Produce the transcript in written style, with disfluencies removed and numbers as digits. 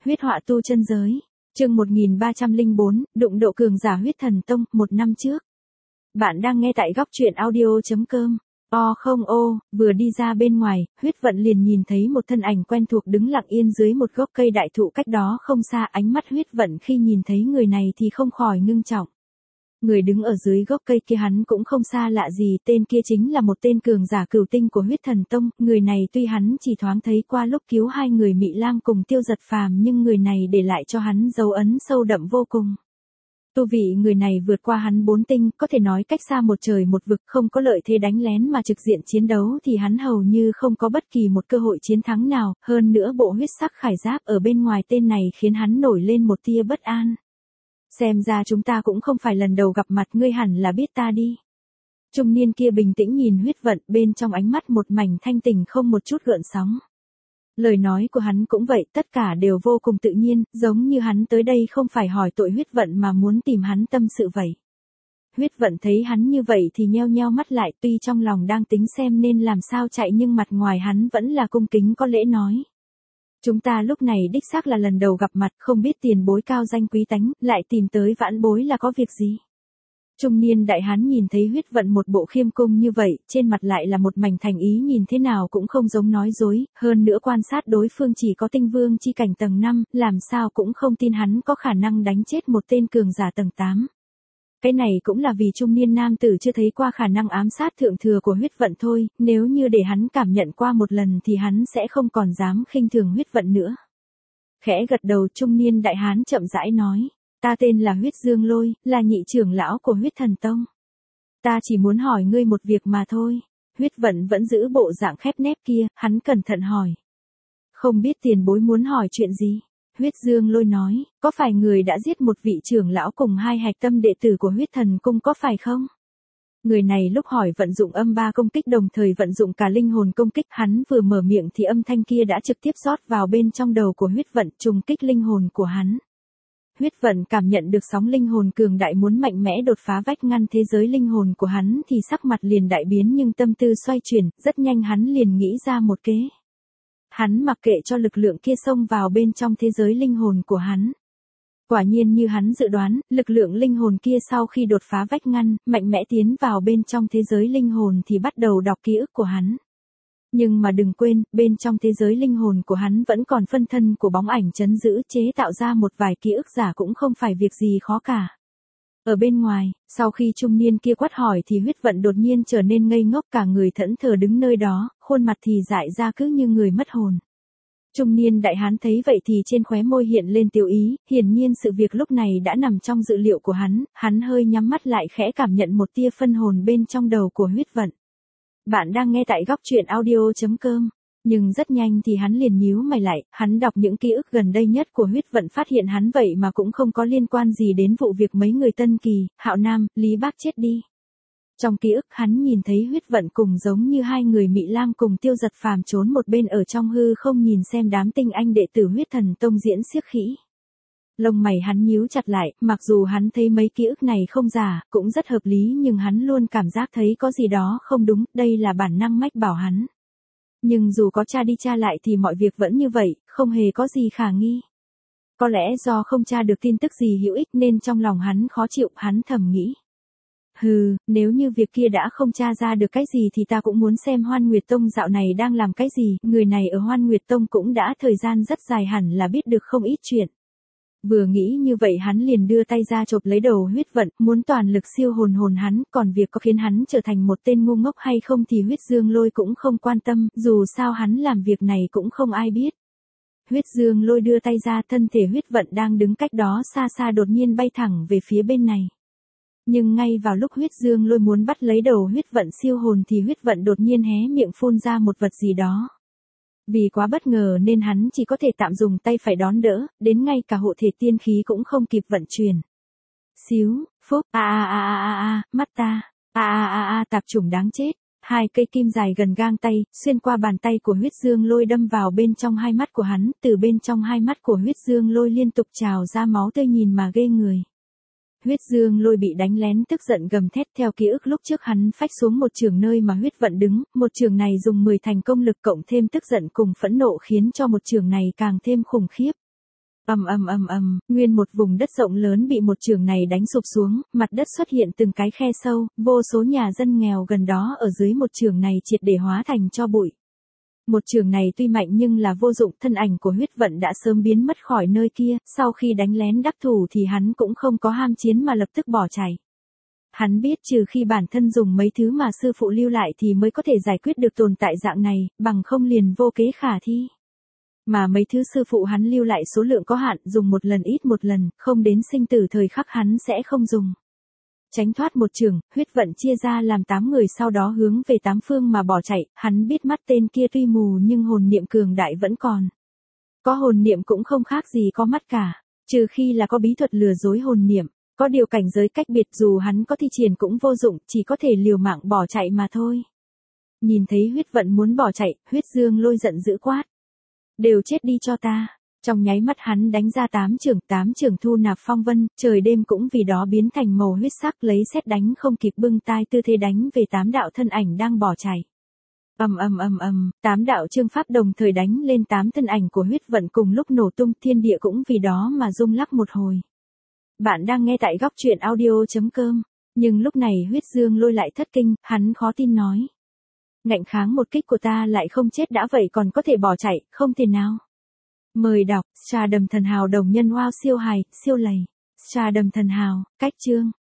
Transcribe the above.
Huyết họa tu chân giới. Chương 1304, đụng độ cường giả huyết thần tông, 1 năm trước. Bạn đang nghe tại góc truyện audio.com. Vừa đi ra bên ngoài, Huyết Vận liền nhìn thấy một thân ảnh quen thuộc đứng lặng yên dưới một gốc cây đại thụ cách đó không xa. Ánh mắt Huyết Vận khi nhìn thấy người này thì không khỏi ngưng trọng. Người đứng ở dưới gốc cây kia hắn cũng không xa lạ gì, tên kia chính là một tên cường giả cửu tinh của huyết thần tông. Người này tuy hắn chỉ thoáng thấy qua lúc cứu hai người Mị Lam cùng Tiêu Giật Phàm, nhưng người này để lại cho hắn dấu ấn sâu đậm vô cùng. Tu vị người này vượt qua hắn 4 tinh, có thể nói cách xa một trời một vực, không có lợi thế đánh lén mà trực diện chiến đấu thì hắn hầu như không có bất kỳ một cơ hội chiến thắng nào, hơn nữa bộ huyết sắc khải giáp ở bên ngoài tên này khiến hắn nổi lên một tia bất an. Xem ra chúng ta cũng không phải lần đầu gặp mặt, ngươi hẳn là biết ta đi. Trung niên kia bình tĩnh nhìn Huyết Vận, bên trong ánh mắt một mảnh thanh tỉnh không một chút gợn sóng. Lời nói của hắn cũng vậy, tất cả đều vô cùng tự nhiên, giống như hắn tới đây không phải hỏi tội Huyết Vận mà muốn tìm hắn tâm sự vậy. Huyết Vận thấy hắn như vậy thì nheo nheo mắt lại, tuy trong lòng đang tính xem nên làm sao chạy nhưng mặt ngoài hắn vẫn là cung kính có lễ nói. Chúng ta lúc này đích xác là lần đầu gặp mặt, không biết tiền bối cao danh quý tánh, lại tìm tới vãn bối là có việc gì. Trung niên đại hán nhìn thấy Huyết Vận một bộ khiêm cung như vậy, trên mặt lại là một mảnh thành ý, nhìn thế nào cũng không giống nói dối, hơn nữa quan sát đối phương chỉ có tinh vương chi cảnh tầng 5, làm sao cũng không tin hắn có khả năng đánh chết một tên cường giả tầng 8. Cái này cũng là vì trung niên nam tử chưa thấy qua khả năng ám sát thượng thừa của Huyết Vận thôi, nếu như để hắn cảm nhận qua một lần thì hắn sẽ không còn dám khinh thường Huyết Vận nữa. Khẽ gật đầu, trung niên đại hán chậm rãi nói, ta tên là Huyết Dương Lôi, là nhị trưởng lão của Huyết Thần Tông. Ta chỉ muốn hỏi ngươi một việc mà thôi. Huyết Vận vẫn giữ bộ dạng khép nép kia, hắn cẩn thận hỏi. Không biết tiền bối muốn hỏi chuyện gì? Huyết Dương Lôi nói, có phải người đã giết một vị trưởng lão cùng 2 hạch tâm đệ tử của Huyết Thần Cung có phải không? Người này lúc hỏi vận dụng âm 3 công kích đồng thời vận dụng cả linh hồn công kích, hắn vừa mở miệng thì âm thanh kia đã trực tiếp rót vào bên trong đầu của Huyết Vận, trùng kích linh hồn của hắn. Huyết Vận cảm nhận được sóng linh hồn cường đại muốn mạnh mẽ đột phá vách ngăn thế giới linh hồn của hắn thì sắc mặt liền đại biến, nhưng tâm tư xoay chuyển, rất nhanh hắn liền nghĩ ra một kế. Hắn mặc kệ cho lực lượng kia xông vào bên trong thế giới linh hồn của hắn. Quả nhiên như hắn dự đoán, lực lượng linh hồn kia sau khi đột phá vách ngăn, mạnh mẽ tiến vào bên trong thế giới linh hồn thì bắt đầu đọc ký ức của hắn. Nhưng mà đừng quên, bên trong thế giới linh hồn của hắn vẫn còn phân thân của bóng ảnh trấn giữ, chế tạo ra một vài ký ức giả cũng không phải việc gì khó cả. Ở bên ngoài, sau khi trung niên kia quát hỏi thì Huyết Vận đột nhiên trở nên ngây ngốc, cả người thẫn thờ đứng nơi đó, khuôn mặt thì dại ra cứ như người mất hồn. Trung niên đại hán thấy vậy thì trên khóe môi hiện lên tiêu ý, hiển nhiên sự việc lúc này đã nằm trong dự liệu của hắn hơi nhắm mắt lại khẽ cảm nhận một tia phân hồn bên trong đầu của Huyết Vận. Bạn đang nghe tại góc truyện audio.com. Nhưng rất nhanh thì hắn liền nhíu mày lại, hắn đọc những ký ức gần đây nhất của Huyết Vận phát hiện hắn vậy mà cũng không có liên quan gì đến vụ việc mấy người Tân Kỳ, Hạo Nam, Lý Bác chết đi. Trong ký ức hắn nhìn thấy Huyết Vận cùng giống như 2 người Mị Lam cùng Tiêu Giật Phàm trốn một bên ở trong hư không nhìn xem đám tinh anh đệ tử Huyết Thần Tông diễn xiếc khỉ. Lông mày hắn nhíu chặt lại, mặc dù hắn thấy mấy ký ức này không giả, cũng rất hợp lý, nhưng hắn luôn cảm giác thấy có gì đó không đúng, đây là bản năng mách bảo hắn. Nhưng dù có tra đi tra lại thì mọi việc vẫn như vậy, không hề có gì khả nghi. Có lẽ do không tra được tin tức gì hữu ích nên trong lòng hắn khó chịu, hắn thầm nghĩ. Nếu như việc kia đã không tra ra được cái gì thì ta cũng muốn xem Hoan Nguyệt Tông dạo này đang làm cái gì, người này ở Hoan Nguyệt Tông cũng đã thời gian rất dài hẳn là biết được không ít chuyện. Vừa nghĩ như vậy hắn liền đưa tay ra chộp lấy đầu Huyết Vận, muốn toàn lực siêu hồn hắn, còn việc có khiến hắn trở thành một tên ngu ngốc hay không thì Huyết Dương Lôi cũng không quan tâm, dù sao hắn làm việc này cũng không ai biết. Huyết Dương Lôi đưa tay ra, thân thể Huyết Vận đang đứng cách đó xa xa đột nhiên bay thẳng về phía bên này. Nhưng ngay vào lúc Huyết Dương Lôi muốn bắt lấy đầu Huyết Vận siêu hồn thì Huyết Vận đột nhiên hé miệng phun ra một vật gì đó. Vì quá bất ngờ nên hắn chỉ có thể tạm dùng tay phải đón đỡ, đến ngay cả hộ thể tiên khí cũng không kịp vận chuyển. Xíu, phúc, mắt ta, tạp chủng đáng chết. 2 cây kim dài gần gang tay, xuyên qua bàn tay của Huyết Dương Lôi đâm vào bên trong 2 mắt của hắn, từ bên trong 2 mắt của Huyết Dương Lôi liên tục trào ra máu tươi nhìn mà ghê người. Huyết Dương Lôi bị đánh lén tức giận gầm thét, theo ký ức lúc trước hắn phách xuống một trường nơi mà Huyết Vận đứng, một trường này dùng 10 thành công lực cộng thêm tức giận cùng phẫn nộ khiến cho một trường này càng thêm khủng khiếp. Nguyên một vùng đất rộng lớn bị một chưởng này đánh sụp xuống, mặt đất xuất hiện từng cái khe sâu, vô số nhà dân nghèo gần đó ở dưới một chưởng này triệt để hóa thành tro bụi. Một chưởng này tuy mạnh nhưng là vô dụng, thân ảnh của Huyết Vận đã sớm biến mất khỏi nơi kia, sau khi đánh lén đắc thủ thì hắn cũng không có ham chiến mà lập tức bỏ chạy. Hắn biết trừ khi bản thân dùng mấy thứ mà sư phụ lưu lại thì mới có thể giải quyết được tồn tại dạng này, bằng không liền vô kế khả thi. Mà mấy thứ sư phụ hắn lưu lại số lượng có hạn, dùng một lần ít một lần, không đến sinh tử thời khắc hắn sẽ không dùng. Tránh thoát một chưởng, Huyết Vận chia ra làm 8 người sau đó hướng về 8 phương mà bỏ chạy, hắn biết mắt tên kia tuy mù nhưng hồn niệm cường đại vẫn còn. Có hồn niệm cũng không khác gì có mắt cả, trừ khi là có bí thuật lừa dối hồn niệm, có điều cảnh giới cách biệt dù hắn có thi triển cũng vô dụng, chỉ có thể liều mạng bỏ chạy mà thôi. Nhìn thấy Huyết Vận muốn bỏ chạy, Huyết Dương Lôi giận dữ quát. Đều chết đi cho ta. Trong nháy mắt hắn đánh ra 8 chưởng thu nạp phong vân, trời đêm cũng vì đó biến thành màu huyết sắc, lấy sét đánh không kịp bưng tai tư thế đánh về 8 đạo thân ảnh đang bỏ chạy. 8 đạo chương pháp đồng thời đánh lên 8 thân ảnh của Huyết Vận cùng lúc nổ tung, thiên địa cũng vì đó mà rung lắc một hồi. Bạn đang nghe tại góc truyện audio.com, nhưng lúc này Huyết Dương Lôi lại thất kinh, hắn khó tin nói. Ngạnh kháng một kích của ta lại không chết đã vậy còn có thể bỏ chạy, không thể nào. Mời đọc, Trà Đầm Thần Hào đồng nhân wow siêu hài, siêu lầy. Trà Đầm Thần Hào, cách chương.